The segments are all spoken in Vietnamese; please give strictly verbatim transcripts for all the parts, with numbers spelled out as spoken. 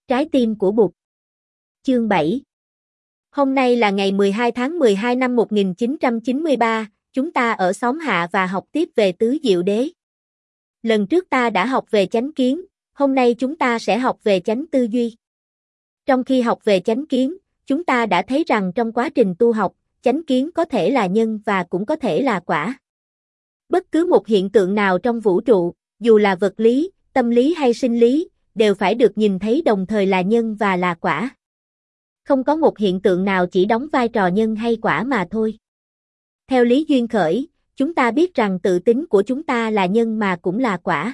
Trái tim của Bụt. Chương bảy. Hôm nay là ngày mười hai tháng mười hai năm một nghìn chín trăm chín mươi ba, chúng ta ở xóm Hạ và học tiếp về tứ diệu đế. Lần trước ta đã học về chánh kiến, hôm nay chúng ta sẽ học về chánh tư duy. Trong khi học về chánh kiến, chúng ta đã thấy rằng trong quá trình tu học, chánh kiến có thể là nhân và cũng có thể là quả. Bất cứ một hiện tượng nào trong vũ trụ, dù là vật lý, tâm lý hay sinh lý, đều phải được nhìn thấy đồng thời là nhân và là quả. Không có một hiện tượng nào chỉ đóng vai trò nhân hay quả mà thôi. Theo lý duyên khởi, chúng ta biết rằng tự tính của chúng ta là nhân mà cũng là quả.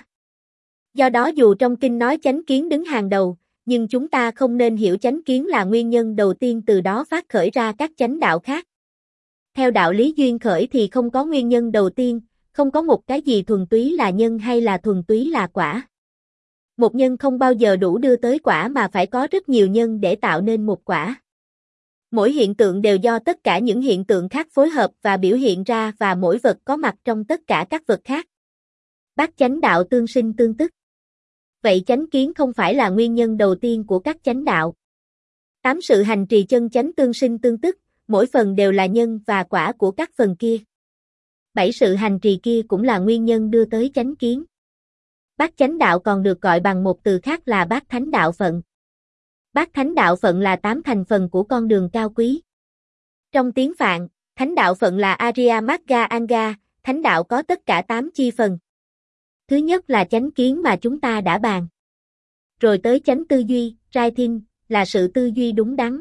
Do đó dù trong kinh nói chánh kiến đứng hàng đầu, nhưng chúng ta không nên hiểu chánh kiến là nguyên nhân đầu tiên từ đó phát khởi ra các chánh đạo khác. Theo đạo lý duyên khởi thì không có nguyên nhân đầu tiên, không có một cái gì thuần túy là nhân hay là thuần túy là quả. Một nhân không bao giờ đủ đưa tới quả mà phải có rất nhiều nhân để tạo nên một quả. Mỗi hiện tượng đều do tất cả những hiện tượng khác phối hợp và biểu hiện ra và mỗi vật có mặt trong tất cả các vật khác. Bát chánh đạo tương sinh tương tức. Vậy chánh kiến không phải là nguyên nhân đầu tiên của các chánh đạo. Tám sự hành trì chân chánh tương sinh tương tức, mỗi phần đều là nhân và quả của các phần kia. Bảy sự hành trì kia cũng là nguyên nhân đưa tới chánh kiến. Bát chánh đạo còn được gọi bằng một từ khác là bát thánh đạo phận. Bát thánh đạo phận là tám thành phần của con đường cao quý. Trong tiếng Phạn, thánh đạo phận là Arya Magga Anga, thánh đạo có tất cả tám chi phần. Thứ nhất là chánh kiến mà chúng ta đã bàn. Rồi tới chánh tư duy, Raitin, là sự tư duy đúng đắn.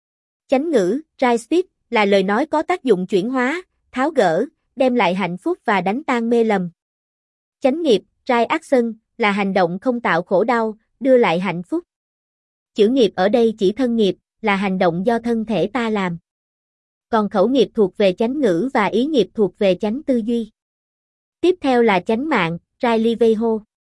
Chánh ngữ, Raistit, là lời nói có tác dụng chuyển hóa, tháo gỡ, đem lại hạnh phúc và đánh tan mê lầm. Chánh nghiệp, Rai Action, là hành động không tạo khổ đau, đưa lại hạnh phúc. Chữ nghiệp ở đây chỉ thân nghiệp, là hành động do thân thể ta làm. Còn khẩu nghiệp thuộc về chánh ngữ và ý nghiệp thuộc về chánh tư duy. Tiếp theo là chánh mạng, Rai Liveho.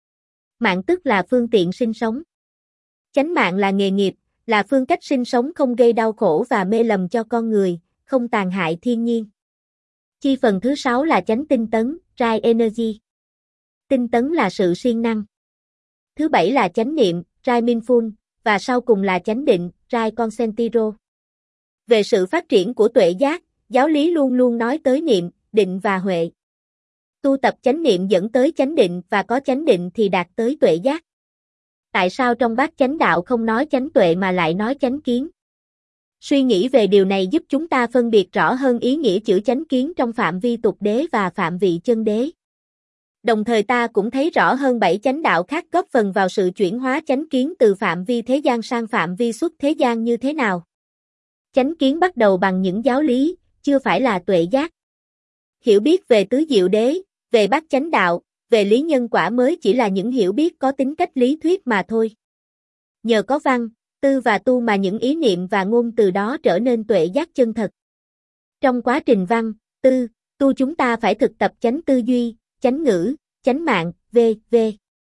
Mạng tức là phương tiện sinh sống. Chánh mạng là nghề nghiệp, là phương cách sinh sống không gây đau khổ và mê lầm cho con người, không tàn hại thiên nhiên. Chi phần thứ sáu là chánh tinh tấn, Rai Energy. Tinh tấn là sự siêng năng. Thứ bảy là chánh niệm, Rai Mindful, và sau cùng là chánh định, Rai Concentiro. Về sự phát triển của tuệ giác, giáo lý luôn luôn nói tới niệm, định và huệ. Tu tập chánh niệm dẫn tới chánh định và có chánh định thì đạt tới tuệ giác. Tại sao trong bát chánh đạo không nói chánh tuệ mà lại nói chánh kiến? Suy nghĩ về điều này giúp chúng ta phân biệt rõ hơn ý nghĩa chữ chánh kiến trong phạm vi tục đế và phạm vị chân đế. Đồng thời ta cũng thấy rõ hơn bảy chánh đạo khác góp phần vào sự chuyển hóa chánh kiến từ phạm vi thế gian sang phạm vi xuất thế gian như thế nào. Chánh kiến bắt đầu bằng những giáo lý, chưa phải là tuệ giác. Hiểu biết về tứ diệu đế, về bát chánh đạo, về lý nhân quả mới chỉ là những hiểu biết có tính cách lý thuyết mà thôi. Nhờ có văn, tư và tu mà những ý niệm và ngôn từ đó trở nên tuệ giác chân thật. Trong quá trình văn, tư, tu chúng ta phải thực tập chánh tư duy, chánh ngữ, chánh mạng, vân vân.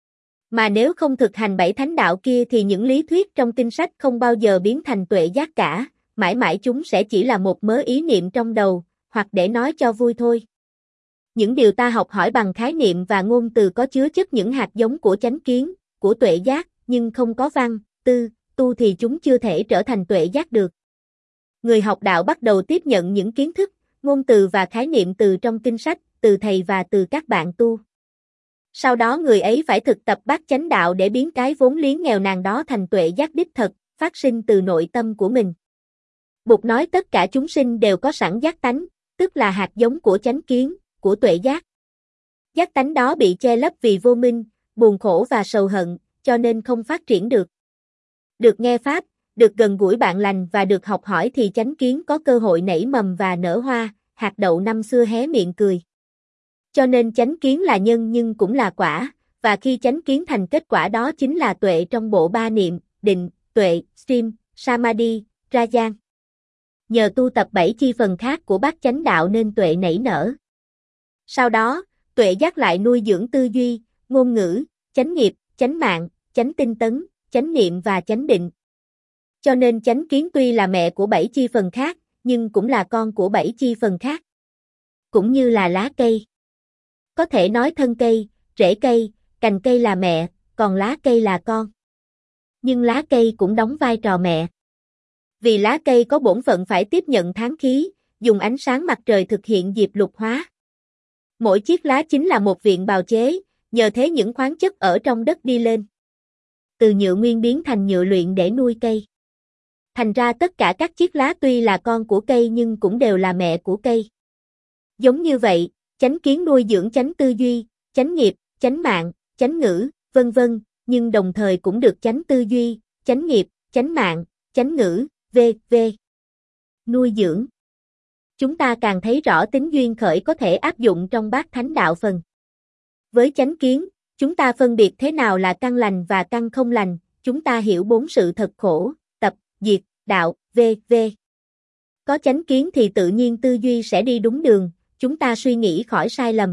Mà nếu không thực hành bảy thánh đạo kia thì những lý thuyết trong kinh sách không bao giờ biến thành tuệ giác cả, mãi mãi chúng sẽ chỉ là một mớ ý niệm trong đầu, hoặc để nói cho vui thôi. Những điều ta học hỏi bằng khái niệm và ngôn từ có chứa chất những hạt giống của chánh kiến, của tuệ giác, nhưng không có văn, tư, tu thì chúng chưa thể trở thành tuệ giác được. Người học đạo bắt đầu tiếp nhận những kiến thức, ngôn từ và khái niệm từ trong kinh sách, từ thầy và từ các bạn tu. Sau đó người ấy phải thực tập bát chánh đạo để biến cái vốn liếng nghèo nàn đó thành tuệ giác đích thực, phát sinh từ nội tâm của mình. Bụt nói tất cả chúng sinh đều có sẵn giác tánh, tức là hạt giống của chánh kiến, của tuệ giác. Giác tánh đó bị che lấp vì vô minh, buồn khổ và sầu hận, cho nên không phát triển được. Được nghe pháp, được gần gũi bạn lành và được học hỏi thì chánh kiến có cơ hội nảy mầm và nở hoa, hạt đậu năm xưa hé miệng cười. Cho nên chánh kiến là nhân nhưng cũng là quả, và khi chánh kiến thành kết quả đó chính là tuệ trong bộ ba niệm, định, tuệ, stream, samadhi, rajan. Nhờ tu tập bảy chi phần khác của bát chánh đạo nên tuệ nảy nở. Sau đó, tuệ giác lại nuôi dưỡng tư duy, ngôn ngữ, chánh nghiệp, chánh mạng, chánh tinh tấn, chánh niệm và chánh định. Cho nên chánh kiến tuy là mẹ của bảy chi phần khác, nhưng cũng là con của bảy chi phần khác. Cũng như là lá cây. Có thể nói thân cây, rễ cây, cành cây là mẹ, còn lá cây là con. Nhưng lá cây cũng đóng vai trò mẹ. Vì lá cây có bổn phận phải tiếp nhận tháng khí, dùng ánh sáng mặt trời thực hiện diệp lục hóa. Mỗi chiếc lá chính là một viện bào chế, nhờ thế những khoáng chất ở trong đất đi lên. Từ nhựa nguyên biến thành nhựa luyện để nuôi cây. Thành ra tất cả các chiếc lá tuy là con của cây nhưng cũng đều là mẹ của cây. Giống như vậy, chánh kiến nuôi dưỡng chánh tư duy, chánh nghiệp, chánh mạng, chánh ngữ, vân vân, nhưng đồng thời cũng được chánh tư duy, chánh nghiệp, chánh mạng, chánh ngữ, vân vân nuôi dưỡng. Chúng ta càng thấy rõ tính duyên khởi có thể áp dụng trong bát thánh đạo phần. Với chánh kiến, chúng ta phân biệt thế nào là căn lành và căn không lành, chúng ta hiểu bốn sự thật khổ, tập, diệt, đạo, vân vân. Có chánh kiến thì tự nhiên tư duy sẽ đi đúng đường, chúng ta suy nghĩ khỏi sai lầm.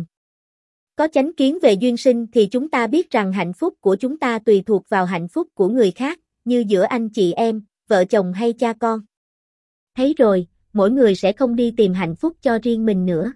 Có chánh kiến về duyên sinh thì chúng ta biết rằng hạnh phúc của chúng ta tùy thuộc vào hạnh phúc của người khác, như giữa anh chị em, vợ chồng hay cha con. Thấy rồi, mỗi người sẽ không đi tìm hạnh phúc cho riêng mình nữa.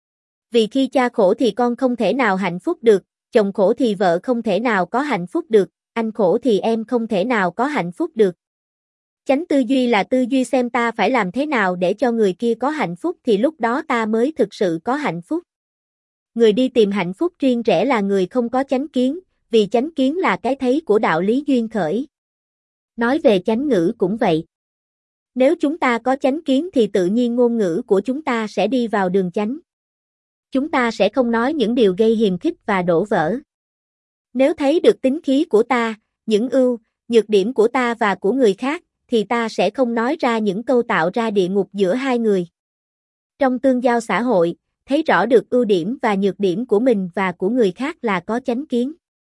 Vì khi cha khổ thì con không thể nào hạnh phúc được, chồng khổ thì vợ không thể nào có hạnh phúc được, anh khổ thì em không thể nào có hạnh phúc được. Chánh tư duy là tư duy xem ta phải làm thế nào để cho người kia có hạnh phúc thì lúc đó ta mới thực sự có hạnh phúc. Người đi tìm hạnh phúc riêng rẽ là người không có chánh kiến, vì chánh kiến là cái thấy của đạo lý duyên khởi. Nói về chánh ngữ cũng vậy. Nếu chúng ta có chánh kiến thì tự nhiên ngôn ngữ của chúng ta sẽ đi vào đường chánh. Chúng ta sẽ không nói những điều gây hiềm khích và đổ vỡ. Nếu thấy được tính khí của ta, những ưu, nhược điểm của ta và của người khác, thì ta sẽ không nói ra những câu tạo ra địa ngục giữa hai người. Trong tương giao xã hội, thấy rõ được ưu điểm và nhược điểm của mình và của người khác là có chánh kiến.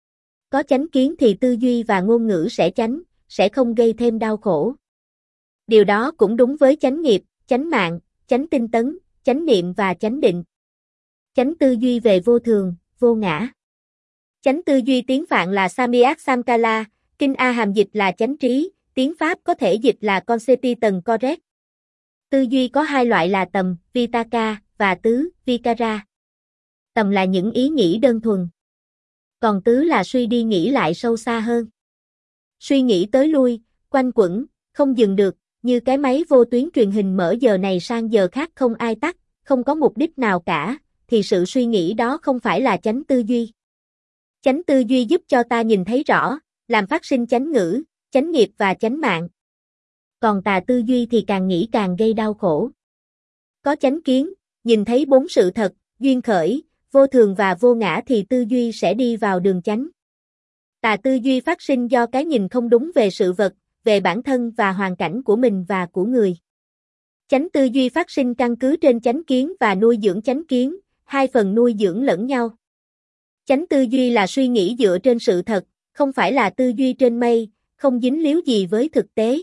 Có chánh kiến thì tư duy và ngôn ngữ sẽ chánh, sẽ không gây thêm đau khổ. Điều đó cũng đúng với chánh nghiệp, chánh mạng, chánh tinh tấn, chánh niệm và chánh định. Chánh tư duy về vô thường, vô ngã. Chánh tư duy tiếng Phạn là Samyak Samkala, kinh A Hàm dịch là chánh trí, tiếng Pháp có thể dịch là concept tầng correct. Tư duy có hai loại là tầm, vitaka, và tứ, vikara. Tầm là những ý nghĩ đơn thuần. Còn tứ là suy đi nghĩ lại sâu xa hơn. Suy nghĩ tới lui, quanh quẩn, không dừng được, như cái máy vô tuyến truyền hình mở giờ này sang giờ khác không ai tắt, không có mục đích nào cả, thì sự suy nghĩ đó không phải là chánh tư duy. Chánh tư duy giúp cho ta nhìn thấy rõ, làm phát sinh chánh ngữ, chánh nghiệp và chánh mạng. Còn tà tư duy thì càng nghĩ càng gây đau khổ. Có chánh kiến, nhìn thấy bốn sự thật, duyên khởi, vô thường và vô ngã thì tư duy sẽ đi vào đường chánh. Tà tư duy phát sinh do cái nhìn không đúng về sự vật, về bản thân và hoàn cảnh của mình và của người. Chánh tư duy phát sinh căn cứ trên chánh kiến và nuôi dưỡng chánh kiến, hai phần nuôi dưỡng lẫn nhau. Chánh tư duy là suy nghĩ dựa trên sự thật, không phải là tư duy trên mây, không dính líu gì với thực tế.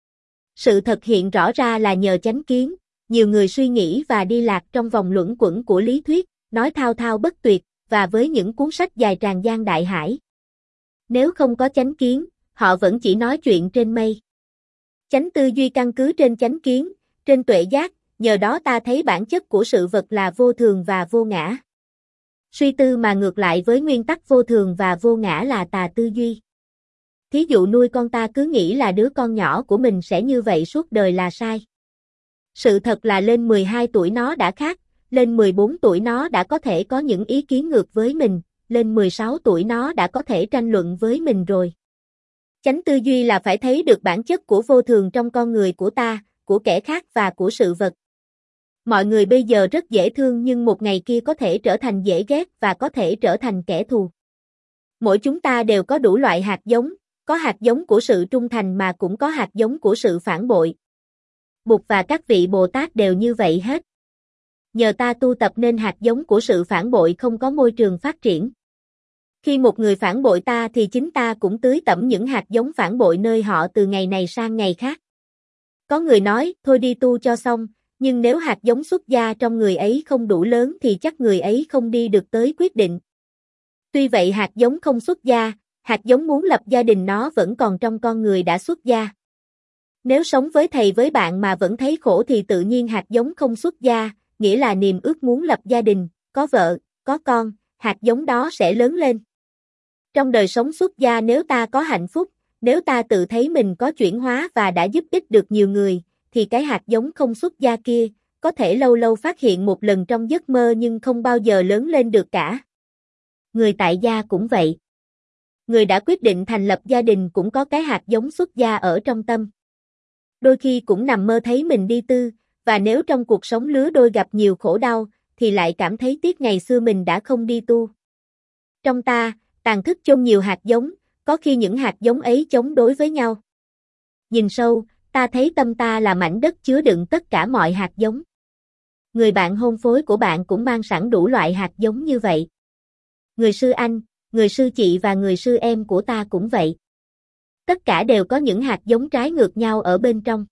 Sự thật hiện rõ ra là nhờ chánh kiến, nhiều người suy nghĩ và đi lạc trong vòng luẩn quẩn của lý thuyết, nói thao thao bất tuyệt, và với những cuốn sách dài tràn gian đại hải. Nếu không có chánh kiến, họ vẫn chỉ nói chuyện trên mây. Chánh tư duy căn cứ trên chánh kiến, trên tuệ giác, nhờ đó ta thấy bản chất của sự vật là vô thường và vô ngã. Suy tư mà ngược lại với nguyên tắc vô thường và vô ngã là tà tư duy. Thí dụ nuôi con ta cứ nghĩ là đứa con nhỏ của mình sẽ như vậy suốt đời là sai. Sự thật là lên mười hai tuổi nó đã khác, lên mười bốn tuổi nó đã có thể có những ý kiến ngược với mình, lên mười sáu tuổi nó đã có thể tranh luận với mình rồi. Chánh tư duy là phải thấy được bản chất của vô thường trong con người của ta, của kẻ khác và của sự vật. Mọi người bây giờ rất dễ thương nhưng một ngày kia có thể trở thành dễ ghét và có thể trở thành kẻ thù. Mỗi chúng ta đều có đủ loại hạt giống, có hạt giống của sự trung thành mà cũng có hạt giống của sự phản bội. Bụt và các vị Bồ Tát đều như vậy hết. Nhờ ta tu tập nên hạt giống của sự phản bội không có môi trường phát triển. Khi một người phản bội ta thì chính ta cũng tưới tẩm những hạt giống phản bội nơi họ từ ngày này sang ngày khác. Có người nói, thôi đi tu cho xong, nhưng nếu hạt giống xuất gia trong người ấy không đủ lớn thì chắc người ấy không đi được tới quyết định. Tuy vậy hạt giống không xuất gia, hạt giống muốn lập gia đình nó vẫn còn trong con người đã xuất gia. Nếu sống với thầy với bạn mà vẫn thấy khổ thì tự nhiên hạt giống không xuất gia, nghĩa là niềm ước muốn lập gia đình, có vợ, có con, hạt giống đó sẽ lớn lên. Trong đời sống xuất gia nếu ta có hạnh phúc, Nếu ta tự thấy mình có chuyển hóa và đã giúp ích được nhiều người, thì cái hạt giống không xuất gia kia, có thể lâu lâu phát hiện một lần trong giấc mơ nhưng không bao giờ lớn lên được cả. Người tại gia cũng vậy. Người đã quyết định thành lập gia đình cũng có cái hạt giống xuất gia ở trong tâm. Đôi khi cũng nằm mơ thấy mình đi tư, và nếu trong cuộc sống lứa đôi gặp nhiều khổ đau, thì lại cảm thấy tiếc ngày xưa mình đã không đi tu. Trong ta, tàng thức chôn nhiều hạt giống, có khi những hạt giống ấy chống đối với nhau. Nhìn sâu, ta thấy tâm ta là mảnh đất chứa đựng tất cả mọi hạt giống. Người bạn hôn phối của bạn cũng mang sẵn đủ loại hạt giống như vậy. Người sư anh, người sư chị và người sư em của ta cũng vậy. Tất cả đều có những hạt giống trái ngược nhau ở bên trong.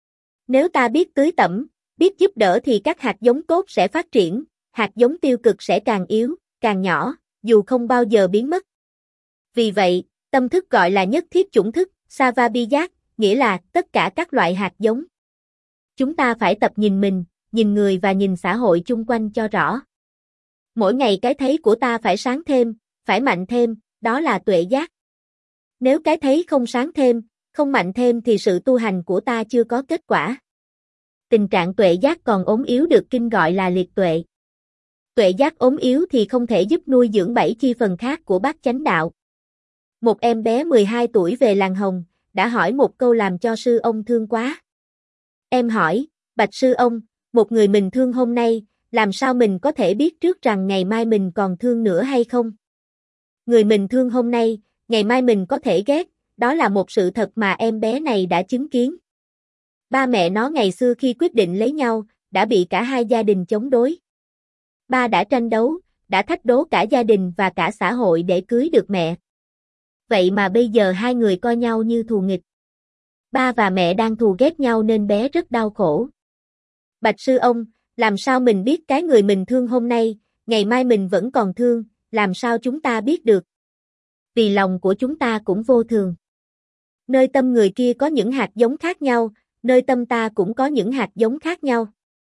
Nếu ta biết tưới tẩm, biết giúp đỡ thì các hạt giống tốt sẽ phát triển, hạt giống tiêu cực sẽ càng yếu, càng nhỏ, dù không bao giờ biến mất. Vì vậy, tâm thức gọi là nhất thiết chủng thức, Savabhijat, nghĩa là tất cả các loại hạt giống. Chúng ta phải tập nhìn mình, nhìn người và nhìn xã hội chung quanh cho rõ. Mỗi ngày cái thấy của ta phải sáng thêm, phải mạnh thêm, đó là tuệ giác. Nếu cái thấy không sáng thêm, không mạnh thêm thì sự tu hành của ta chưa có kết quả. Tình trạng tuệ giác còn ốm yếu được kinh gọi là liệt tuệ. Tuệ giác ốm yếu thì không thể giúp nuôi dưỡng bảy chi phần khác của bát chánh đạo. Một em bé mười hai tuổi về làng Hồng, đã hỏi một câu làm cho sư ông thương quá. Em hỏi, bạch sư ông, một người mình thương hôm nay, làm sao mình có thể biết trước rằng ngày mai mình còn thương nữa hay không? Người mình thương hôm nay, ngày mai mình có thể ghét, đó là một sự thật mà em bé này đã chứng kiến. Ba mẹ nó ngày xưa khi quyết định lấy nhau, đã bị cả hai gia đình chống đối. Ba đã tranh đấu, đã thách đố cả gia đình và cả xã hội để cưới được mẹ. Vậy mà bây giờ hai người coi nhau như thù nghịch. Ba và mẹ đang thù ghét nhau nên bé rất đau khổ. Bạch sư ông, làm sao mình biết cái người mình thương hôm nay, ngày mai mình vẫn còn thương, làm sao chúng ta biết được? Vì lòng của chúng ta cũng vô thường. Nơi tâm người kia có những hạt giống khác nhau, nơi tâm ta cũng có những hạt giống khác nhau.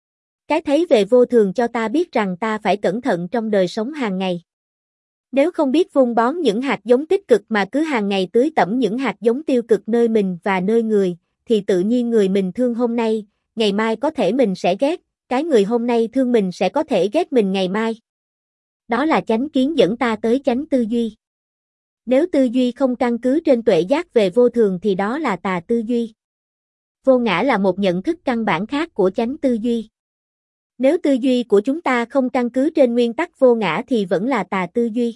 Cái thấy về vô thường cho ta biết rằng ta phải cẩn thận trong đời sống hàng ngày. Nếu không biết vun bón những hạt giống tích cực mà cứ hàng ngày tưới tẩm những hạt giống tiêu cực nơi mình và nơi người, thì tự nhiên người mình thương hôm nay, ngày mai có thể mình sẽ ghét, cái người hôm nay thương mình sẽ có thể ghét mình ngày mai. Đó là chánh kiến dẫn ta tới chánh tư duy. Nếu tư duy không căn cứ trên tuệ giác về vô thường thì đó là tà tư duy. Vô ngã là một nhận thức căn bản khác của chánh tư duy. Nếu tư duy của chúng ta không căn cứ trên nguyên tắc vô ngã thì vẫn là tà tư duy.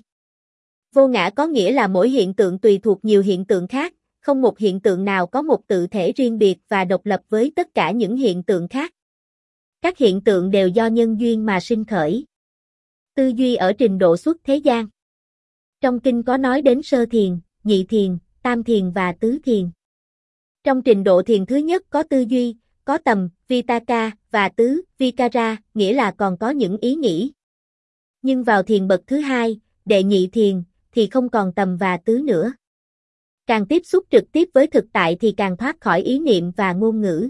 Vô ngã có nghĩa là mỗi hiện tượng tùy thuộc nhiều hiện tượng khác, không một hiện tượng nào có một tự thể riêng biệt và độc lập với tất cả những hiện tượng khác. Các hiện tượng đều do nhân duyên mà sinh khởi. Tư duy ở trình độ xuất thế gian. Trong kinh có nói đến sơ thiền, nhị thiền, tam thiền và tứ thiền. Trong trình độ thiền thứ nhất có tư duy, có tầm, vitaka, và tứ, vikara, nghĩa là còn có những ý nghĩ. Nhưng vào thiền bậc thứ hai, đệ nhị thiền, thì không còn tầm và tứ nữa. Càng tiếp xúc trực tiếp với thực tại thì càng thoát khỏi ý niệm và ngôn ngữ.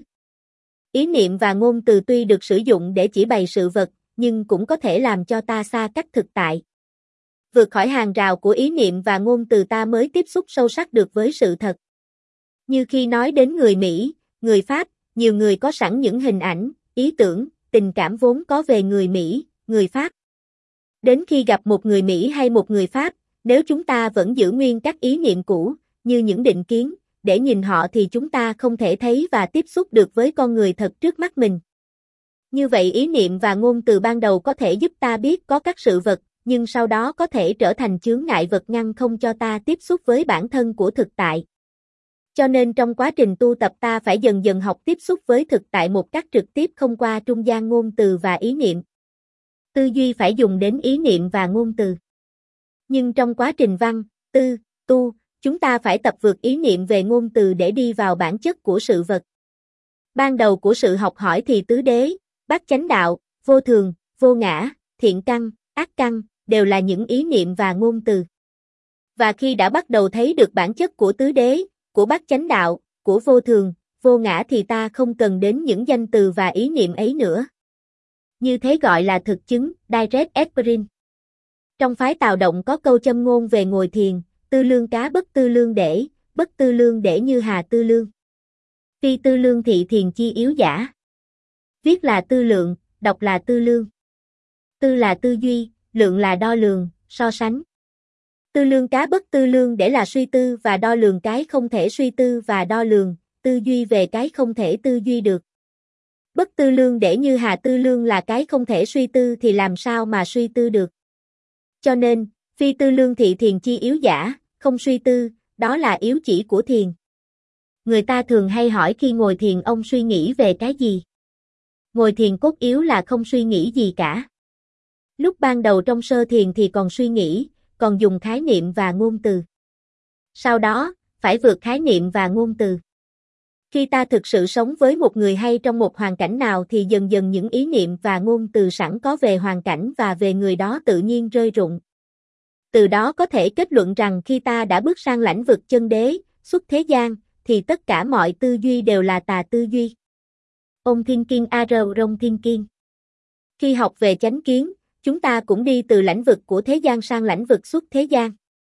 Ý niệm và ngôn từ tuy được sử dụng để chỉ bày sự vật, nhưng cũng có thể làm cho ta xa cách thực tại. Vượt khỏi hàng rào của ý niệm và ngôn từ ta mới tiếp xúc sâu sắc được với sự thật. Như khi nói đến người Mỹ, người Pháp, nhiều người có sẵn những hình ảnh, ý tưởng, tình cảm vốn có về người Mỹ, người Pháp. Đến khi gặp một người Mỹ hay một người Pháp, nếu chúng ta vẫn giữ nguyên các ý niệm cũ, như những định kiến, để nhìn họ thì chúng ta không thể thấy và tiếp xúc được với con người thật trước mắt mình. Như vậy ý niệm và ngôn từ ban đầu có thể giúp ta biết có các sự vật, nhưng sau đó có thể trở thành chướng ngại vật ngăn không cho ta tiếp xúc với bản thân của thực tại. Cho nên trong quá trình tu tập ta phải dần dần học tiếp xúc với thực tại một cách trực tiếp không qua trung gian ngôn từ và ý niệm. Tư duy phải dùng đến ý niệm và ngôn từ. Nhưng trong quá trình văn, tư, tu, chúng ta phải tập vượt ý niệm về ngôn từ để đi vào bản chất của sự vật. Ban đầu của sự học hỏi thì tứ đế, bát chánh đạo, vô thường, vô ngã, thiện căn, ác căn, đều là những ý niệm và ngôn từ. Và khi đã bắt đầu thấy được bản chất của tứ đế, của bát chánh đạo, của vô thường, vô ngã thì ta không cần đến những danh từ và ý niệm ấy nữa. Như thế gọi là thực chứng, direct experience. Trong phái Tào Động có câu châm ngôn về ngồi thiền, tư lương cá bất tư lương để, bất tư lương để như hà tư lương. Phi tư lương thị thiền chi yếu giả. Viết là tư lượng, đọc là tư lương. Tư là tư duy, lượng là đo lường, so sánh. Tư lương cá bất tư lương để là suy tư và đo lường cái không thể suy tư và đo lường, tư duy về cái không thể tư duy được. Bất tư lương để như hà tư lương là cái không thể suy tư thì làm sao mà suy tư được. Cho nên, phi tư lương thị thiền chi yếu giả, không suy tư, đó là yếu chỉ của thiền. Người ta thường hay hỏi khi ngồi thiền ông suy nghĩ về cái gì? Ngồi thiền cốt yếu là không suy nghĩ gì cả. Lúc ban đầu trong sơ thiền thì còn suy nghĩ, còn dùng khái niệm và ngôn từ. Sau đó, phải vượt khái niệm và ngôn từ. Khi ta thực sự sống với một người hay trong một hoàn cảnh nào thì dần dần những ý niệm và ngôn từ sẵn có về hoàn cảnh và về người đó tự nhiên rơi rụng. Từ đó có thể kết luận rằng khi ta đã bước sang lãnh vực chân đế, xuất thế gian, thì tất cả mọi tư duy đều là tà tư duy. Ông Thiên Kiên A Râu Rông Thiên Kiên. Khi học về chánh kiến, chúng ta cũng đi từ lãnh vực của thế gian sang lãnh vực xuất thế gian.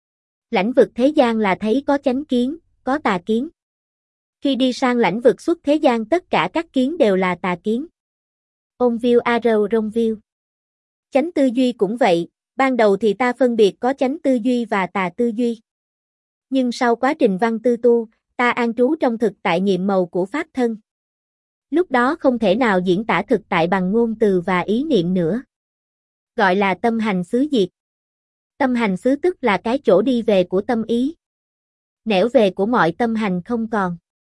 Lãnh vực thế gian là thấy có chánh kiến, có tà kiến. Khi đi sang lãnh vực xuất thế gian tất cả các kiến đều là tà kiến. Ông Viu A Râu Rông Viu. Chánh tư duy cũng vậy, ban đầu thì ta phân biệt có chánh tư duy và tà tư duy. Nhưng sau quá trình văn tư tu, ta an trú trong thực tại nhiệm màu của Pháp thân. Lúc đó không thể nào diễn tả thực tại bằng ngôn từ và ý niệm nữa. Gọi là tâm hành xứ diệt. Tâm hành xứ tức là cái chỗ đi về của tâm ý. Nẻo về của mọi tâm hành không còn.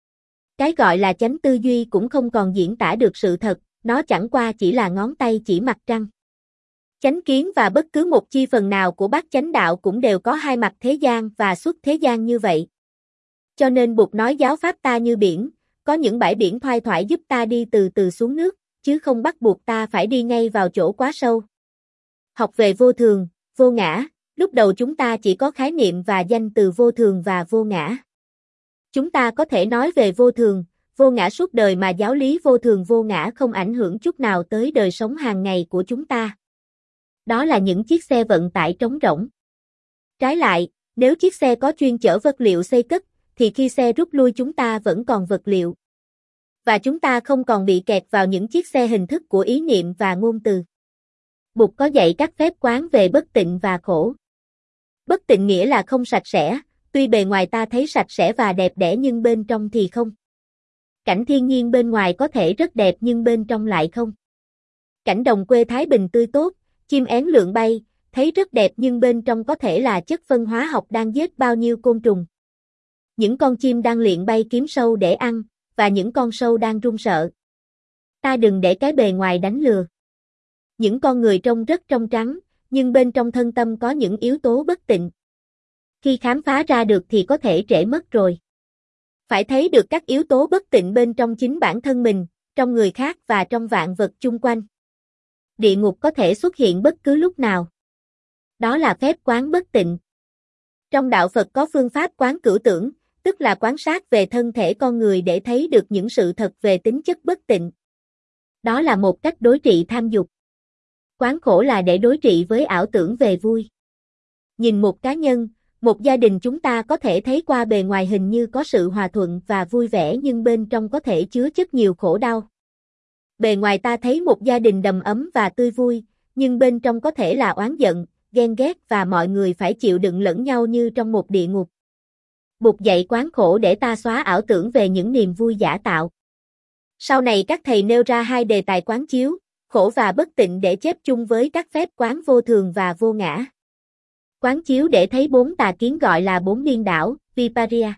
Cái gọi là chánh tư duy cũng không còn diễn tả được sự thật, nó chẳng qua chỉ là ngón tay chỉ mặt trăng. Chánh kiến và bất cứ một chi phần nào của bát chánh đạo cũng đều có hai mặt thế gian và xuất thế gian như vậy. Cho nên Bụt nói giáo pháp ta như biển, có những bãi biển thoai thoải giúp ta đi từ từ xuống nước, chứ không bắt buộc ta phải đi ngay vào chỗ quá sâu. Học về vô thường, vô ngã, lúc đầu chúng ta chỉ có khái niệm và danh từ vô thường và vô ngã. Chúng ta có thể nói về vô thường, vô ngã suốt đời mà giáo lý vô thường vô ngã không ảnh hưởng chút nào tới đời sống hàng ngày của chúng ta. Đó là những chiếc xe vận tải trống rỗng. Trái lại, nếu chiếc xe có chuyên chở vật liệu xây cất, thì khi xe rút lui chúng ta vẫn còn vật liệu. Và chúng ta không còn bị kẹt vào những chiếc xe hình thức của ý niệm và ngôn từ. Bụt có dạy các phép quán về bất tịnh và khổ. Bất tịnh nghĩa là không sạch sẽ, tuy bề ngoài ta thấy sạch sẽ và đẹp đẽ nhưng bên trong thì không. Cảnh thiên nhiên bên ngoài có thể rất đẹp nhưng bên trong lại không. Cảnh đồng quê thái bình tươi tốt, chim én lượn bay, thấy rất đẹp nhưng bên trong có thể là chất phân hóa học đang giết bao nhiêu côn trùng. Những con chim đang luyện bay kiếm sâu để ăn, và những con sâu đang run sợ. Ta đừng để cái bề ngoài đánh lừa. Những con người trông rất trong trắng, nhưng bên trong thân tâm có những yếu tố bất tịnh. Khi khám phá ra được thì có thể trễ mất rồi. Phải thấy được các yếu tố bất tịnh bên trong chính bản thân mình, trong người khác và trong vạn vật chung quanh. Địa ngục có thể xuất hiện bất cứ lúc nào. Đó là phép quán bất tịnh. Trong đạo Phật có phương pháp quán cửu tưởng, tức là quan sát về thân thể con người để thấy được những sự thật về tính chất bất tịnh. Đó là một cách đối trị tham dục. Quán khổ là để đối trị với ảo tưởng về vui. Nhìn một cá nhân, một gia đình chúng ta có thể thấy qua bề ngoài hình như có sự hòa thuận và vui vẻ nhưng bên trong có thể chứa chất nhiều khổ đau. Bề ngoài ta thấy một gia đình đầm ấm và tươi vui, nhưng bên trong có thể là oán giận, ghen ghét và mọi người phải chịu đựng lẫn nhau như trong một địa ngục. Bụt dạy quán khổ để ta xóa ảo tưởng về những niềm vui giả tạo. Sau này các thầy nêu ra hai đề tài quán chiếu, khổ và bất tịnh để chép chung với các phép quán vô thường và vô ngã. Quán chiếu để thấy bốn tà kiến gọi là bốn điên đảo, Viparya.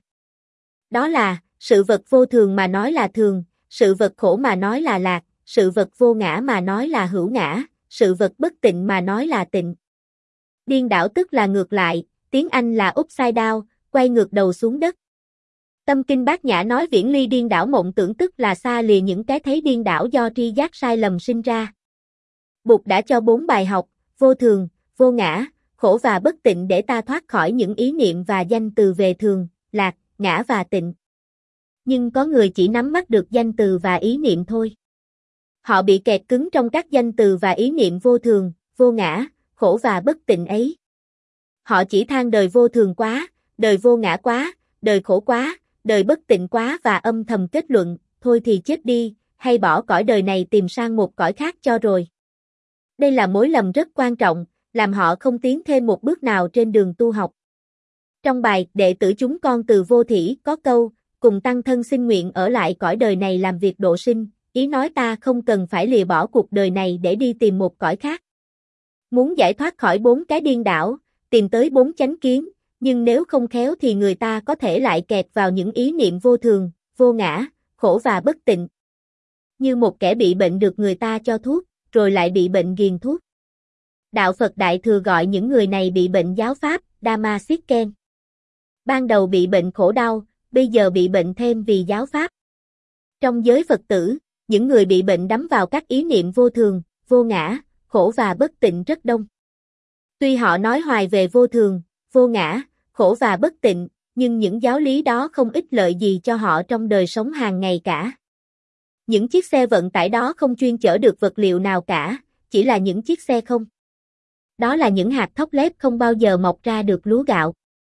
Đó là, sự vật vô thường mà nói là thường, sự vật khổ mà nói là lạc, sự vật vô ngã mà nói là hữu ngã, sự vật bất tịnh mà nói là tịnh. Điên đảo tức là ngược lại, tiếng Anh là upside down, quay ngược đầu xuống đất. Tâm Kinh Bát Nhã nói viễn ly điên đảo mộng tưởng tức là xa lìa những cái thấy điên đảo do tri giác sai lầm sinh ra. Bụt đã cho bốn bài học, vô thường, vô ngã, khổ và bất tịnh để ta thoát khỏi những ý niệm và danh từ về thường, lạc, ngã và tịnh. Nhưng có người chỉ nắm bắt được danh từ và ý niệm thôi. Họ bị kẹt cứng trong các danh từ và ý niệm vô thường, vô ngã, khổ và bất tịnh ấy. Họ chỉ than đời vô thường quá, đời vô ngã quá, đời khổ quá, đời bất tịnh quá và âm thầm kết luận, thôi thì chết đi, hay bỏ cõi đời này tìm sang một cõi khác cho rồi. Đây là mối lầm rất quan trọng, làm họ không tiến thêm một bước nào trên đường tu học. Trong bài Đệ tử chúng con từ vô thỉ có câu, cùng tăng thân xin nguyện ở lại cõi đời này làm việc độ sinh, ý nói ta không cần phải lìa bỏ cuộc đời này để đi tìm một cõi khác. Muốn giải thoát khỏi bốn cái điên đảo, tìm tới bốn chánh kiến, nhưng nếu không khéo thì người ta có thể lại kẹt vào những ý niệm vô thường, vô ngã, khổ và bất tịnh. Như một kẻ bị bệnh được người ta cho thuốc, rồi lại bị bệnh ghiền thuốc. Đạo Phật Đại Thừa gọi những người này bị bệnh giáo pháp, Dhamma-sikhen. Ban đầu bị bệnh khổ đau, bây giờ bị bệnh thêm vì giáo pháp. Trong giới Phật tử, những người bị bệnh đắm vào các ý niệm vô thường, vô ngã, khổ và bất tịnh rất đông. Tuy họ nói hoài về vô thường, vô ngã, khổ và bất tịnh, nhưng những giáo lý đó không ích lợi gì cho họ trong đời sống hàng ngày cả. Những chiếc xe vận tải đó không chuyên chở được vật liệu nào cả, chỉ là những chiếc xe không. Đó là những hạt thóc lép không bao giờ mọc ra được lúa gạo.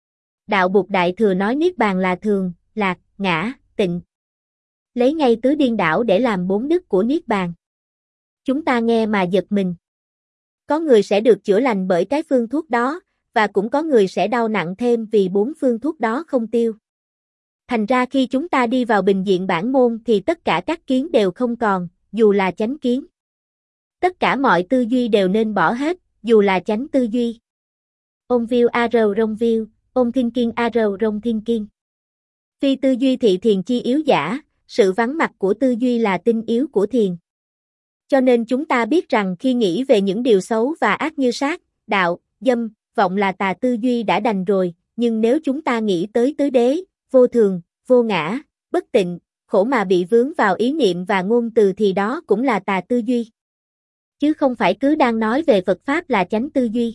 Đạo Bụt Đại Thừa nói Niết Bàn là thường, lạc, ngã, tịnh. Lấy ngay tứ điên đảo để làm bốn đức của Niết Bàn. Chúng ta nghe mà giật mình. Có người sẽ được chữa lành bởi cái phương thuốc đó, và cũng có người sẽ đau nặng thêm vì bốn phương thuốc đó không tiêu. Thành ra khi chúng ta đi vào bình diện bản môn thì tất cả các kiến đều không còn, dù là chánh kiến. Tất cả mọi tư duy đều nên bỏ hết, dù là chánh tư duy. Om view arrow rong view, om thinking arrow rong thinking. Phi tư duy thị thiền chi yếu giả, sự vắng mặt của tư duy là tinh yếu của thiền. Cho nên chúng ta biết rằng khi nghĩ về những điều xấu và ác như sát, đạo, dâm, vọng là tà tư duy đã đành rồi, nhưng nếu chúng ta nghĩ tới tứ đế, vô thường, vô ngã, bất tịnh, khổ mà bị vướng vào ý niệm và ngôn từ thì đó cũng là tà tư duy. Chứ không phải cứ đang nói về Phật Pháp là chánh tư duy.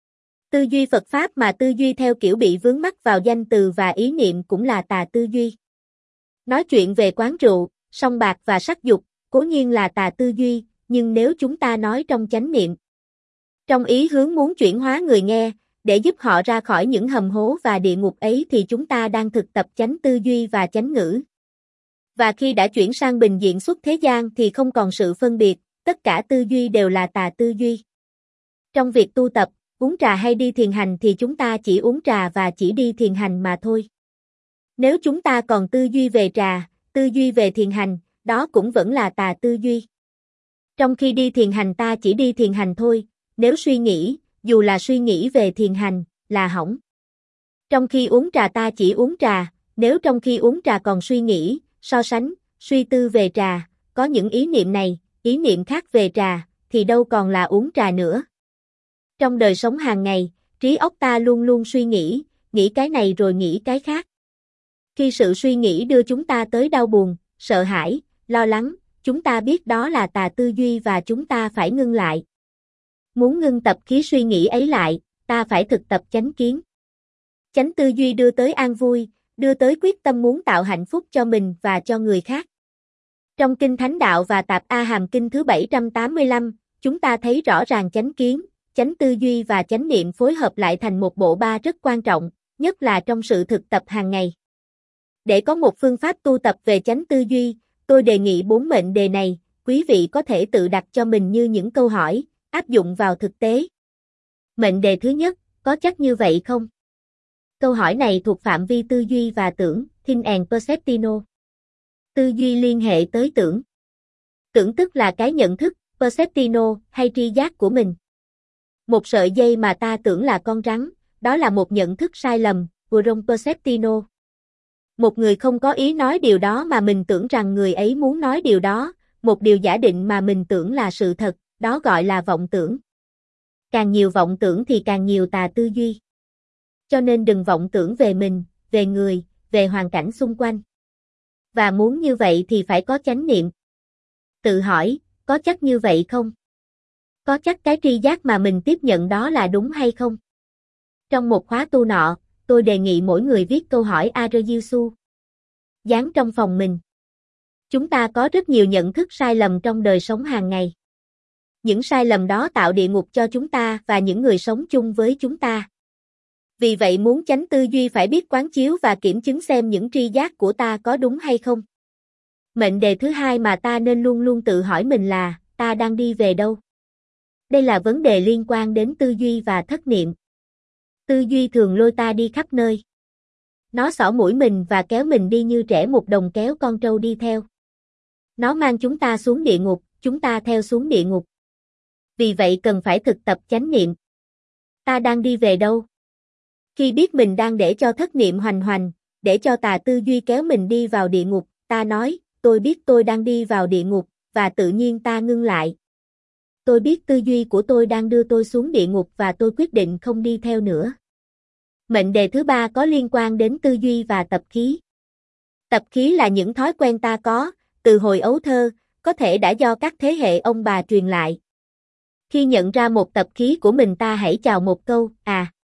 Tư duy Phật Pháp mà tư duy theo kiểu bị vướng mắc vào danh từ và ý niệm cũng là tà tư duy. Nói chuyện về quán rượu, song bạc và sắc dục, cố nhiên là tà tư duy, nhưng nếu chúng ta nói trong chánh niệm, trong ý hướng muốn chuyển hóa người nghe, để giúp họ ra khỏi những hầm hố và địa ngục ấy thì chúng ta đang thực tập chánh tư duy và chánh ngữ. Và khi đã chuyển sang bình diện xuất thế gian thì không còn sự phân biệt, tất cả tư duy đều là tà tư duy. Trong việc tu tập, uống trà hay đi thiền hành thì chúng ta chỉ uống trà và chỉ đi thiền hành mà thôi. Nếu chúng ta còn tư duy về trà, tư duy về thiền hành, đó cũng vẫn là tà tư duy. Trong khi đi thiền hành ta chỉ đi thiền hành thôi, nếu suy nghĩ, dù là suy nghĩ về thiền hành, là hỏng. Trong khi uống trà ta chỉ uống trà, nếu trong khi uống trà còn suy nghĩ, so sánh, suy tư về trà, có những ý niệm này, ý niệm khác về trà, thì đâu còn là uống trà nữa. Trong đời sống hàng ngày, trí óc ta luôn luôn suy nghĩ, nghĩ cái này rồi nghĩ cái khác. Khi sự suy nghĩ đưa chúng ta tới đau buồn, sợ hãi, lo lắng, chúng ta biết đó là tà tư duy và chúng ta phải ngưng lại. Muốn ngưng tập khí suy nghĩ ấy lại, ta phải thực tập chánh kiến. Chánh tư duy đưa tới an vui, đưa tới quyết tâm muốn tạo hạnh phúc cho mình và cho người khác. Trong Kinh Thánh Đạo và Tạp A Hàm Kinh thứ bảy trăm tám mươi lăm, chúng ta thấy rõ ràng chánh kiến, chánh tư duy và chánh niệm phối hợp lại thành một bộ ba rất quan trọng, nhất là trong sự thực tập hàng ngày. Để có một phương pháp tu tập về chánh tư duy, tôi đề nghị bốn mệnh đề này, quý vị có thể tự đặt cho mình như những câu hỏi, áp dụng vào thực tế. Mệnh đề thứ nhất, có chắc như vậy không? Câu hỏi này thuộc phạm vi tư duy và tưởng, think and perceptino. Tư duy liên hệ tới tưởng. Tưởng tức là cái nhận thức, perceptino, hay tri giác của mình. Một sợi dây mà ta tưởng là con rắn, đó là một nhận thức sai lầm, wrong perceptino. Một người không có ý nói điều đó mà mình tưởng rằng người ấy muốn nói điều đó, một điều giả định mà mình tưởng là sự thật, đó gọi là vọng tưởng. Càng nhiều vọng tưởng thì càng nhiều tà tư duy. Cho nên đừng vọng tưởng về mình, về người, về hoàn cảnh xung quanh. Và muốn như vậy thì phải có chánh niệm. Tự hỏi, có chắc như vậy không? Có chắc cái tri giác mà mình tiếp nhận đó là đúng hay không? Trong một khóa tu nọ, tôi đề nghị mỗi người viết câu hỏi Arayusu. Dán trong phòng mình. Chúng ta có rất nhiều nhận thức sai lầm trong đời sống hàng ngày. Những sai lầm đó tạo địa ngục cho chúng ta và những người sống chung với chúng ta. Vì vậy muốn tránh tư duy phải biết quán chiếu và kiểm chứng xem những tri giác của ta có đúng hay không. Mệnh đề thứ hai mà ta nên luôn luôn tự hỏi mình là, ta đang đi về đâu? Đây là vấn đề liên quan đến tư duy và thất niệm. Tư duy thường lôi ta đi khắp nơi. Nó xỏ mũi mình và kéo mình đi như trẻ mục đồng kéo con trâu đi theo. Nó mang chúng ta xuống địa ngục, chúng ta theo xuống địa ngục. Vì vậy cần phải thực tập chánh niệm. Ta đang đi về đâu? Khi biết mình đang để cho thất niệm hoành hoành, để cho tà tư duy kéo mình đi vào địa ngục, ta nói, tôi biết tôi đang đi vào địa ngục, và tự nhiên ta ngưng lại. Tôi biết tư duy của tôi đang đưa tôi xuống địa ngục và tôi quyết định không đi theo nữa. Mệnh đề thứ ba có liên quan đến tư duy và tập khí. Tập khí là những thói quen ta có, từ hồi ấu thơ, có thể đã do các thế hệ ông bà truyền lại. Khi nhận ra một tập khí của mình ta hãy chào một câu, à,